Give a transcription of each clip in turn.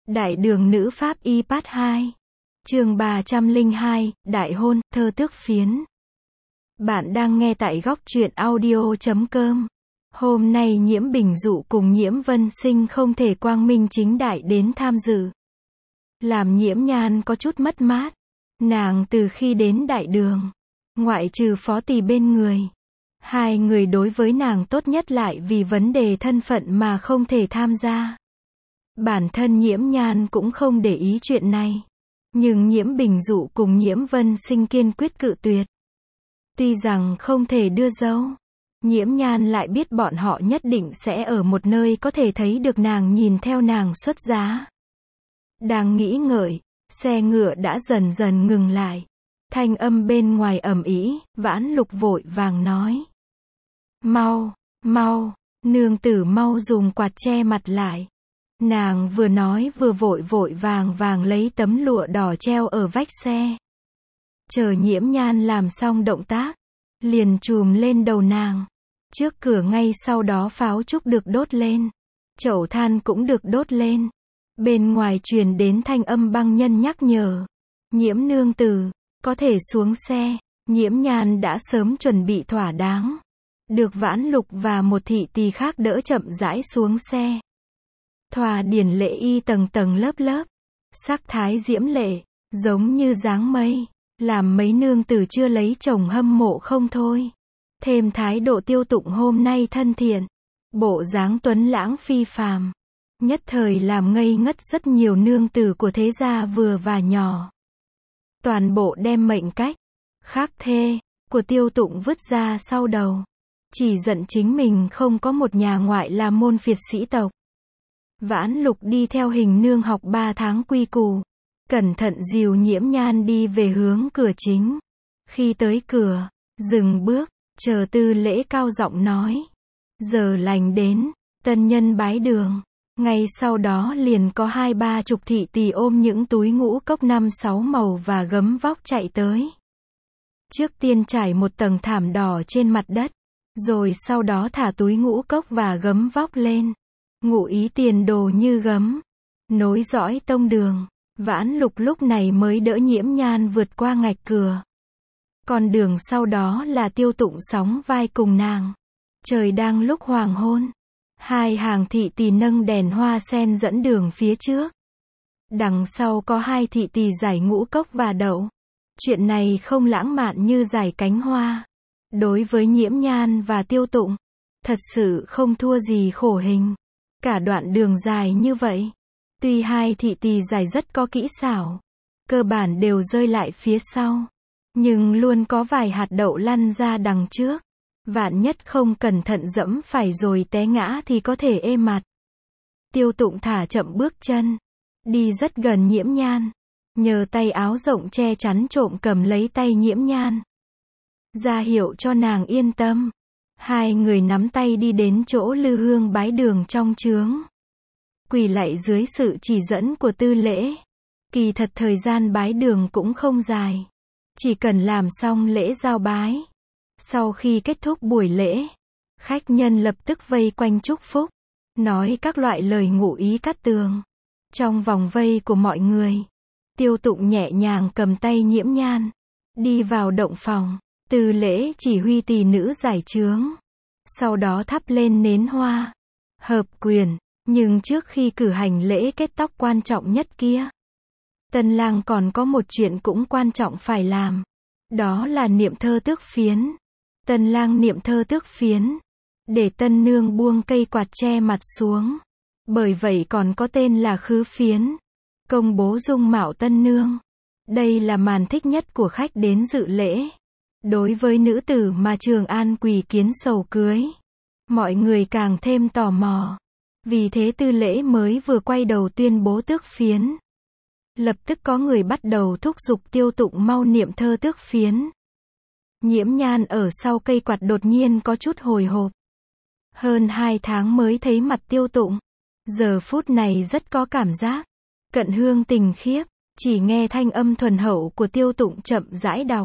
Đại đường nữ pháp y part 2. Chương 302, Đại hôn, thơ tước phiến. Bạn đang nghe tại góc truyện audio.com. Hôm nay Nhiễm Bình Dụ cùng Nhiễm Vân Sinh không thể quang minh chính đại đến tham dự. Làm Nhiễm Nhan có chút mất mát. Nàng từ khi đến đại đường, ngoại trừ phó tỳ bên người, hai người đối với nàng tốt nhất lại vì vấn đề thân phận mà không thể tham gia. Bản thân Nhiễm Nhan cũng không để ý chuyện này. Nhưng Nhiễm Bình Dụ cùng Nhiễm Vân Sinh kiên quyết cự tuyệt. Tuy rằng không thể đưa dâu, Nhiễm Nhan lại biết bọn họ nhất định sẽ ở một nơi có thể thấy được nàng nhìn theo nàng xuất giá. Đang nghĩ ngợi, xe ngựa đã dần dần ngừng lại. Thanh âm bên ngoài ầm ĩ, Vãn Lục vội vàng nói. Mau, mau, nương tử mau dùng quạt che mặt lại. Nàng vừa nói vừa vội vội vàng vàng lấy tấm lụa đỏ treo ở vách xe. Chờ Nhiễm Nhan làm xong động tác, liền chùm lên đầu nàng. Trước cửa ngay sau đó pháo trúc được đốt lên. Chậu than cũng được đốt lên. Bên ngoài truyền đến thanh âm băng nhân nhắc nhở. Nhiễm nương tử, có thể xuống xe. Nhiễm Nhan đã sớm chuẩn bị thỏa đáng. Được Vãn Lục và một thị tỳ khác đỡ chậm rãi xuống xe. Thoa điển lệ y tầng tầng lớp lớp, sắc thái diễm lệ, giống như dáng mây, làm mấy nương tử chưa lấy chồng hâm mộ không thôi. Thêm thái độ Tiêu Tụng hôm nay thân thiện, bộ dáng tuấn lãng phi phàm, nhất thời làm ngây ngất rất nhiều nương tử của thế gia vừa và nhỏ. Toàn bộ đem mệnh cách, khác thê, của Tiêu Tụng vứt ra sau đầu. Chỉ giận chính mình không có một nhà ngoại là môn phiệt sĩ tộc. Vãn Lục đi theo Hình nương học 3 tháng quy củ, cẩn thận dìu Nhiễm Nhan đi về hướng cửa chính. Khi tới cửa, dừng bước, chờ Tư Lễ cao giọng nói. Giờ lành đến, tân nhân bái đường. Ngay sau đó liền có 20-30 thị tỳ ôm những túi ngũ cốc 5-6 màu và gấm vóc chạy tới. Trước tiên trải một tầng thảm đỏ trên mặt đất, rồi sau đó thả túi ngũ cốc và gấm vóc lên. Ngụ ý tiền đồ như gấm. Nối dõi tông đường, Vãn Lục lúc này mới đỡ Nhiễm Nhan vượt qua ngạch cửa. Con đường sau đó là Tiêu Tụng sóng vai cùng nàng. Trời đang lúc hoàng hôn. Hai hàng thị tỳ nâng đèn hoa sen dẫn đường phía trước. Đằng sau có hai thị tỳ giải ngũ cốc và đậu. Chuyện này không lãng mạn như giải cánh hoa. Đối với Nhiễm Nhan và Tiêu Tụng, thật sự không thua gì khổ hình. Cả đoạn đường dài như vậy, tuy hai thị tỳ giải rất có kỹ xảo, cơ bản đều rơi lại phía sau, nhưng luôn có vài hạt đậu lăn ra đằng trước. Vạn nhất không cẩn thận dẫm phải rồi té ngã thì có thể ê mặt. Tiêu Tụng thả chậm bước chân, đi rất gần Nhiễm Nhan, nhờ tay áo rộng che chắn trộm cầm lấy tay Nhiễm Nhan, ra hiệu cho nàng yên tâm. Hai người nắm tay đi đến chỗ lư hương bái đường trong chướng. Quỳ lạy dưới sự chỉ dẫn của Tư Lễ. Kỳ thật thời gian bái đường cũng không dài. Chỉ cần làm xong lễ giao bái. Sau khi kết thúc buổi lễ, khách nhân lập tức vây quanh chúc phúc, nói các loại lời ngụ ý cát tường. Trong vòng vây của mọi người, Tiêu Tụng nhẹ nhàng cầm tay Nhiễm Nhan, đi vào động phòng. Tư Lễ chỉ huy tỳ nữ giải chướng, sau đó thắp lên nến hoa, hợp quyền. Nhưng trước khi cử hành lễ kết tóc quan trọng nhất kia, tân lang còn có một chuyện cũng quan trọng phải làm. Đó là niệm thơ tước phiến. Tân lang niệm thơ tước phiến, để tân nương buông cây quạt che mặt xuống. Bởi vậy còn có tên là khứ phiến, công bố dung mạo tân nương. Đây là màn thích nhất của khách đến dự lễ. Đối với nữ tử mà Trường An quỳ kiến sầu cưới, mọi người càng thêm tò mò. Vì thế Tư Lễ mới vừa quay đầu tuyên bố tước phiến. Lập tức có người bắt đầu thúc giục Tiêu Tụng mau niệm thơ tước phiến. Nhiễm Nhan ở sau cây quạt đột nhiên có chút hồi hộp. Hơn 2 tháng mới thấy mặt Tiêu Tụng. Giờ phút này rất có cảm giác cận hương tình khiếp. Chỉ nghe thanh âm thuần hậu của Tiêu Tụng chậm rãi đọc.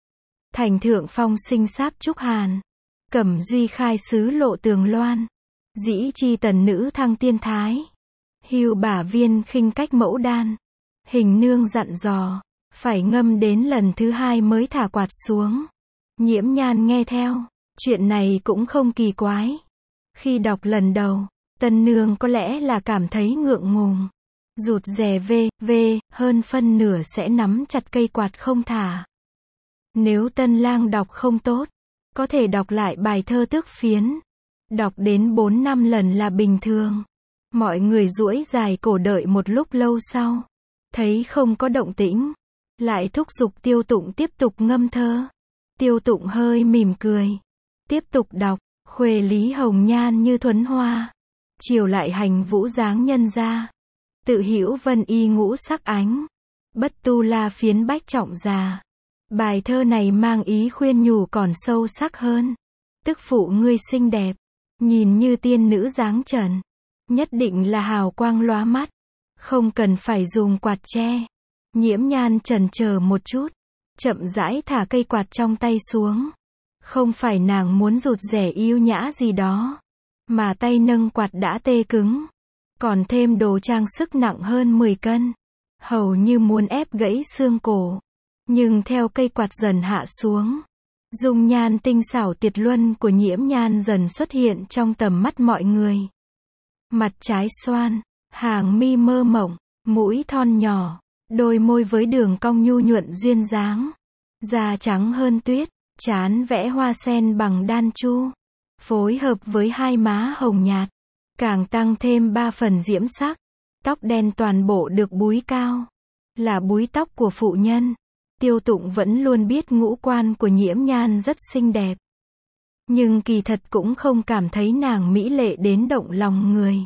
Thành thượng phong sinh sáp trúc hàn, cẩm duy khai sứ lộ tường loan, dĩ chi tần nữ thăng tiên thái. Hưu Bả Viên khinh cách mẫu đan. Hình nương dặn dò, phải ngâm đến lần thứ 2 mới thả quạt xuống. Nhiễm Nhan nghe theo, chuyện này cũng không kỳ quái. Khi đọc lần đầu, tân nương có lẽ là cảm thấy ngượng ngùng, rụt rè hơn phân nửa sẽ nắm chặt cây quạt không thả. Nếu tân lang đọc không tốt, có thể đọc lại bài thơ Tước Phiến. Đọc đến 4-5 lần là bình thường. Mọi người duỗi dài cổ đợi một lúc lâu sau, thấy không có động tĩnh, lại thúc giục Tiêu Tụng tiếp tục ngâm thơ. Tiêu Tụng hơi mỉm cười, tiếp tục đọc, khuê lý hồng nhan như thuấn hoa, chiều lại hành vũ dáng nhân gia, tự hữu vân y ngũ sắc ánh, bất tu la phiến bách trọng già. Bài thơ này mang ý khuyên nhủ còn sâu sắc hơn. Tức phụ ngươi xinh đẹp, nhìn như tiên nữ dáng trần, nhất định là hào quang lóa mắt, không cần phải dùng quạt che. Nhiễm Nhan chần chờ một chút, chậm rãi thả cây quạt trong tay xuống. Không phải nàng muốn rụt rè yêu nhã gì đó, mà tay nâng quạt đã tê cứng, còn thêm đồ trang sức nặng hơn 10 cân, hầu như muốn ép gãy xương cổ. Nhưng theo cây quạt dần hạ xuống, dung nhan tinh xảo tuyệt luân của Nhiễm Nhan dần xuất hiện trong tầm mắt mọi người. Mặt trái xoan, hàng mi mơ mộng, mũi thon nhỏ, đôi môi với đường cong nhu nhuận duyên dáng, da trắng hơn tuyết, trán vẽ hoa sen bằng đan chu, phối hợp với hai má hồng nhạt, càng tăng thêm 3 phần diễm sắc. Tóc đen toàn bộ được búi cao, là búi tóc của phụ nhân. Tiêu Tụng vẫn luôn biết ngũ quan của Nhiễm Nhan rất xinh đẹp, nhưng kỳ thật cũng không cảm thấy nàng mỹ lệ đến động lòng người.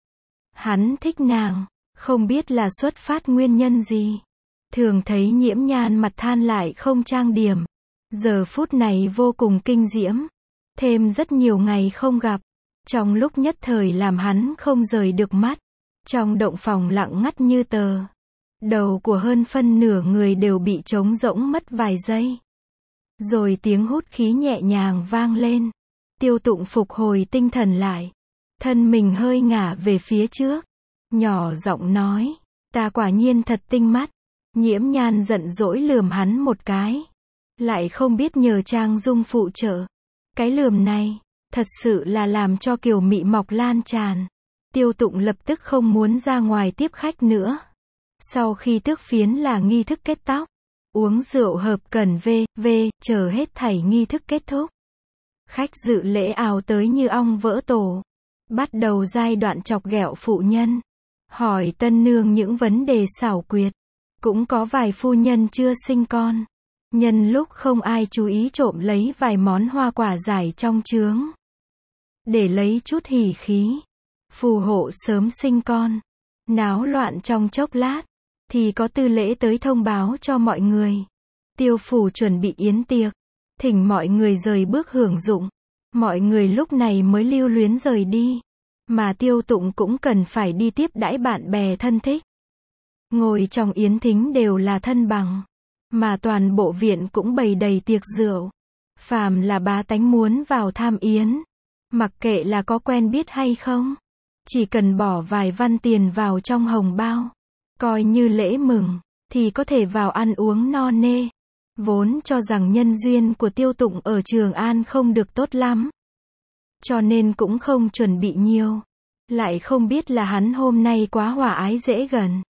Hắn thích nàng, không biết là xuất phát nguyên nhân gì. Thường thấy Nhiễm Nhan mặt than lại không trang điểm, giờ phút này vô cùng kinh diễm, thêm rất nhiều ngày không gặp, trong lúc nhất thời làm hắn không rời được mắt. Trong động phòng lặng ngắt như tờ, đầu của hơn phân nửa người đều bị trống rỗng mất vài giây. Rồi tiếng hút khí nhẹ nhàng vang lên. Tiêu Tụng phục hồi tinh thần lại, thân mình hơi ngả về phía trước, nhỏ giọng nói, ta quả nhiên thật tinh mắt. Nhiễm Nhan giận dỗi lườm hắn một cái, lại không biết nhờ trang dung phụ trợ. Cái lườm này, thật sự là làm cho kiều mị mọc lan tràn. Tiêu Tụng lập tức không muốn ra ngoài tiếp khách nữa. Sau khi tước phiến là nghi thức kết tóc, uống rượu hợp cần chờ hết thảy nghi thức kết thúc. Khách dự lễ ào tới như ong vỡ tổ, bắt đầu giai đoạn chọc ghẹo phụ nhân, hỏi tân nương những vấn đề xảo quyệt. Cũng có vài phu nhân chưa sinh con, nhân lúc không ai chú ý trộm lấy vài món hoa quả giải trong chướng, để lấy chút hỉ khí, phù hộ sớm sinh con. Náo loạn trong chốc lát, thì có tư lễ tới thông báo cho mọi người. Tiêu phủ chuẩn bị yến tiệc, thỉnh mọi người rời bước hưởng dụng. Mọi người lúc này mới lưu luyến rời đi, mà Tiêu Tụng cũng cần phải đi tiếp đãi bạn bè thân thích. Ngồi trong yến thính đều là thân bằng, mà toàn bộ viện cũng bày đầy tiệc rượu. Phàm là bá tánh muốn vào tham yến, mặc kệ là có quen biết hay không, chỉ cần bỏ vài văn tiền vào trong hồng bao, coi như lễ mừng, thì có thể vào ăn uống no nê. Vốn cho rằng nhân duyên của Tiêu Tụng ở Trường An không được tốt lắm, cho nên cũng không chuẩn bị nhiều. Lại không biết là hắn hôm nay quá hòa ái dễ gần,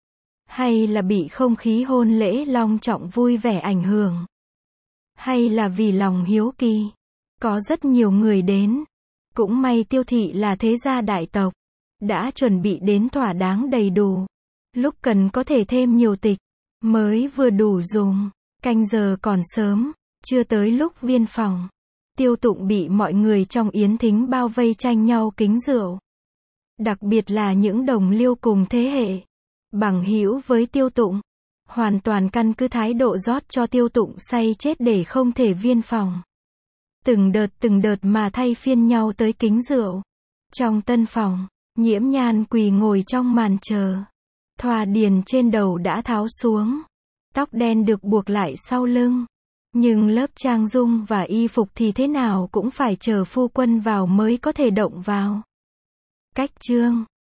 hay là bị không khí hôn lễ long trọng vui vẻ ảnh hưởng, hay là vì lòng hiếu kỳ. Có rất nhiều người đến. Cũng may Tiêu thị là thế gia đại tộc, đã chuẩn bị đến thỏa đáng đầy đủ. Lúc cần có thể thêm nhiều tịch, mới vừa đủ dùng. Canh giờ còn sớm, chưa tới lúc viên phòng. Tiêu Tụng bị mọi người trong yến thính bao vây tranh nhau kính rượu. Đặc biệt là những đồng liêu cùng thế hệ, bằng hữu với Tiêu Tụng, hoàn toàn căn cứ thái độ rót cho Tiêu Tụng say chết để không thể viên phòng. Từng đợt mà thay phiên nhau tới kính rượu. Trong tân phòng, Nhiễm Nhan quỳ ngồi trong màn chờ. Thoa điền trên đầu đã tháo xuống, tóc đen được buộc lại sau lưng. Nhưng lớp trang dung và y phục thì thế nào cũng phải chờ phu quân vào mới có thể động vào. Cách chương